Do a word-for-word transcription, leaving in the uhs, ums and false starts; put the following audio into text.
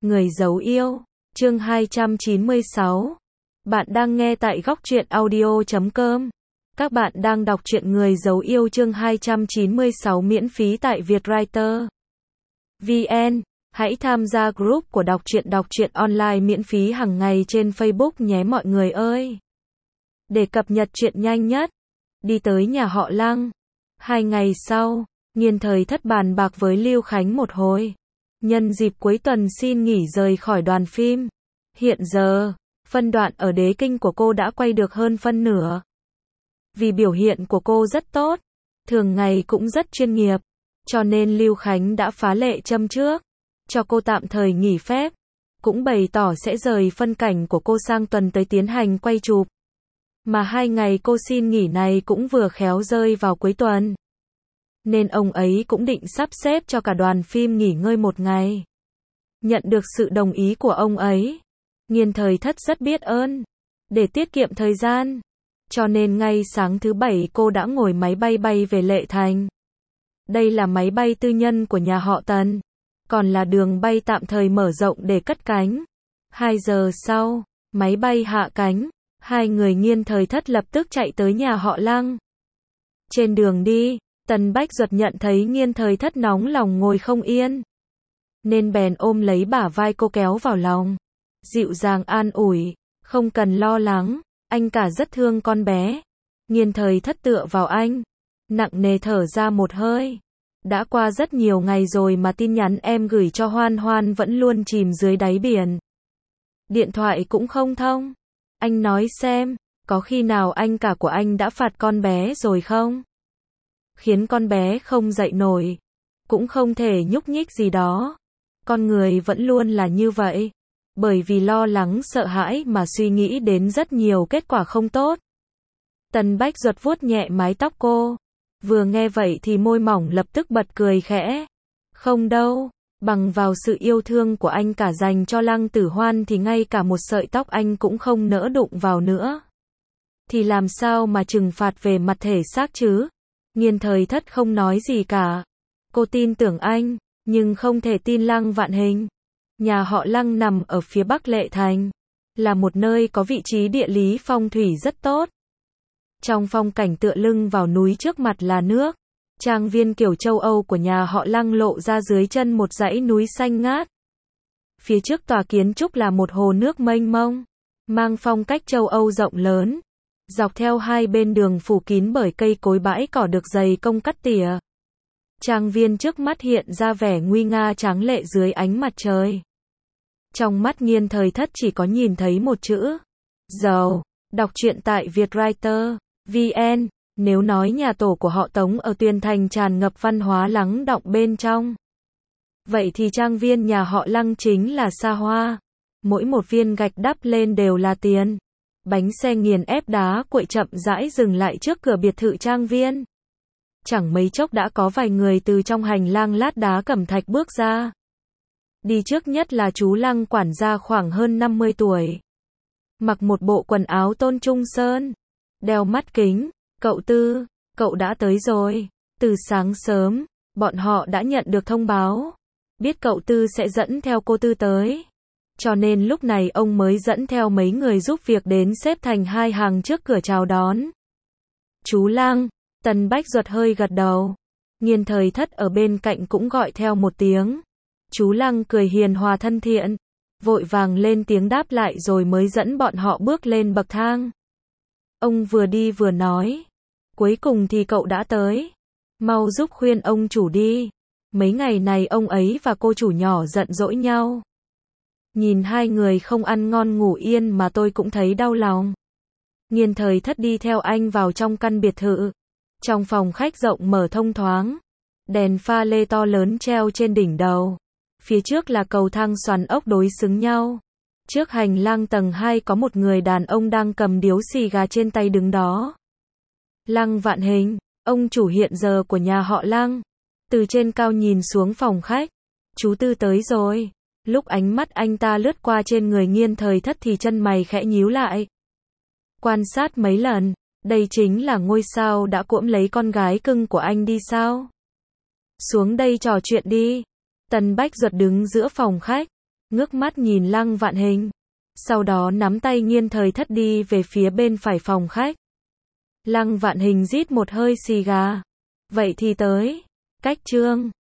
Người giấu yêu, chương hai trăm chín mươi sáu. Bạn đang nghe tại góc truyện audio chấm com. Các bạn đang đọc truyện Người giấu yêu chương hai trăm chín mươi sáu miễn phí tại Vietwriter vê en. Hãy tham gia group của đọc truyện đọc truyện online miễn phí hàng ngày trên Facebook nhé mọi người ơi. Để cập nhật truyện nhanh nhất, đi tới nhà họ Lăng. Hai ngày sau, Nghiên Thời Thất bàn bạc với Lưu Khánh một hồi. Nhân dịp cuối tuần xin nghỉ rời khỏi đoàn phim. Hiện giờ, phân đoạn ở Đế Kinh của cô đã quay được hơn phân nửa. Vì biểu hiện của cô rất tốt, thường ngày cũng rất chuyên nghiệp, cho nên Lưu Khánh đã phá lệ châm trước, cho cô tạm thời nghỉ phép, cũng bày tỏ sẽ rời phân cảnh của cô sang tuần tới tiến hành quay chụp. Mà hai ngày cô xin nghỉ này cũng vừa khéo rơi vào cuối tuần, nên ông ấy cũng định sắp xếp cho cả đoàn phim nghỉ ngơi một ngày. Nhận được sự đồng ý của ông ấy, Nghiên Thời Thất rất biết ơn. Để tiết kiệm thời gian, cho nên ngay sáng thứ bảy cô đã ngồi máy bay bay về Lệ Thành. Đây là máy bay tư nhân của nhà họ Tần, còn là đường bay tạm thời mở rộng để cất cánh. Hai giờ sau, máy bay hạ cánh, hai người Nghiên Thời Thất lập tức chạy tới nhà họ Lăng. Trên đường đi, Tần Bách Duật nhận thấy Nghiên Thời Thất nóng lòng ngồi không yên, nên bèn ôm lấy bả vai cô kéo vào lòng, dịu dàng an ủi, không cần lo lắng, anh cả rất thương con bé. Nghiên Thời Thất tựa vào anh, nặng nề thở ra một hơi. Đã qua rất nhiều ngày rồi mà tin nhắn em gửi cho Hoan Hoan vẫn luôn chìm dưới đáy biển. Điện thoại cũng không thông. Anh nói xem, có khi nào anh cả của anh đã phạt con bé rồi không? Khiến con bé không dậy nổi, cũng không thể nhúc nhích gì đó. Con người vẫn luôn là như vậy, bởi vì lo lắng sợ hãi mà suy nghĩ đến rất nhiều kết quả không tốt. Tần Bách Duật vuốt nhẹ mái tóc cô, vừa nghe vậy thì môi mỏng lập tức bật cười khẽ. Không đâu, bằng vào sự yêu thương của anh cả dành cho Lăng Tử Hoan thì ngay cả một sợi tóc anh cũng không nỡ đụng vào nữa. Thì làm sao mà trừng phạt về mặt thể xác chứ? Nghiên Thời Thất không nói gì cả. Cô tin tưởng anh, nhưng không thể tin Lăng Vạn Hình. Nhà họ Lăng nằm ở phía bắc Lệ Thành, là một nơi có vị trí địa lý phong thủy rất tốt. Trong phong cảnh tựa lưng vào núi, trước mặt là nước. Trang viên kiểu châu Âu của nhà họ Lăng lộ ra dưới chân một dãy núi xanh ngát. Phía trước tòa kiến trúc là một hồ nước mênh mông, mang phong cách châu Âu rộng lớn. Dọc theo hai bên đường phủ kín bởi cây cối, bãi cỏ được dày công cắt tỉa. Trang viên trước mắt hiện ra vẻ nguy nga tráng lệ dưới ánh mặt trời. Trong mắt Nghiên Thời Thất chỉ có nhìn thấy một chữ: giàu. Đọc truyện tại Vietwriter vê en. Nếu nói nhà tổ của họ Tống ở Tuyền Thành tràn ngập văn hóa lắng đọng bên trong, vậy thì trang viên nhà họ Lăng chính là xa hoa. Mỗi một viên gạch đắp lên đều là tiền. Bánh xe nghiền ép đá cuội chậm rãi dừng lại trước cửa biệt thự trang viên. Chẳng mấy chốc đã có vài người từ trong hành lang lát đá cẩm thạch bước ra. Đi trước nhất là chú Lăng quản gia khoảng hơn năm mươi tuổi. Mặc một bộ quần áo tôn trung sơn, đeo mắt kính. Cậu Tư, cậu đã tới rồi. Từ sáng sớm, bọn họ đã nhận được thông báo, biết cậu Tư sẽ dẫn theo cô Tư tới. Cho nên lúc này ông mới dẫn theo mấy người giúp việc đến xếp thành hai hàng trước cửa chào đón. Chú Lăng. Tần Bách Duật hơi gật đầu. Nghiên Thời Thất ở bên cạnh cũng gọi theo một tiếng. Chú Lăng cười hiền hòa thân thiện, vội vàng lên tiếng đáp lại rồi mới dẫn bọn họ bước lên bậc thang. Ông vừa đi vừa nói, cuối cùng thì cậu đã tới. Mau giúp khuyên ông chủ đi. Mấy ngày này ông ấy và cô chủ nhỏ giận dỗi nhau. Nhìn hai người không ăn ngon ngủ yên mà tôi cũng thấy đau lòng. Nghiên Thời Thất đi theo anh vào trong căn biệt thự. Trong phòng khách rộng mở thông thoáng, đèn pha lê to lớn treo trên đỉnh đầu. Phía trước là cầu thang xoắn ốc đối xứng nhau. Trước hành lang tầng hai có một người đàn ông đang cầm điếu xì gà trên tay đứng đó. Lăng Vạn Hình, ông chủ hiện giờ của nhà họ Lăng. Từ trên cao nhìn xuống phòng khách. Chú Tư tới rồi. Lúc ánh mắt anh ta lướt qua trên người Nghiên Thời Thất thì chân mày khẽ nhíu lại. Quan sát mấy lần, đây chính là ngôi sao đã cỗm lấy con gái cưng của anh đi sao? Xuống đây trò chuyện đi. Tần Bách Duật đứng giữa phòng khách, ngước mắt nhìn Lăng Vạn Hình. Sau đó nắm tay Nghiên Thời Thất đi về phía bên phải phòng khách. Lăng Vạn Hình rít một hơi xì gà. Vậy thì tới. Cách chương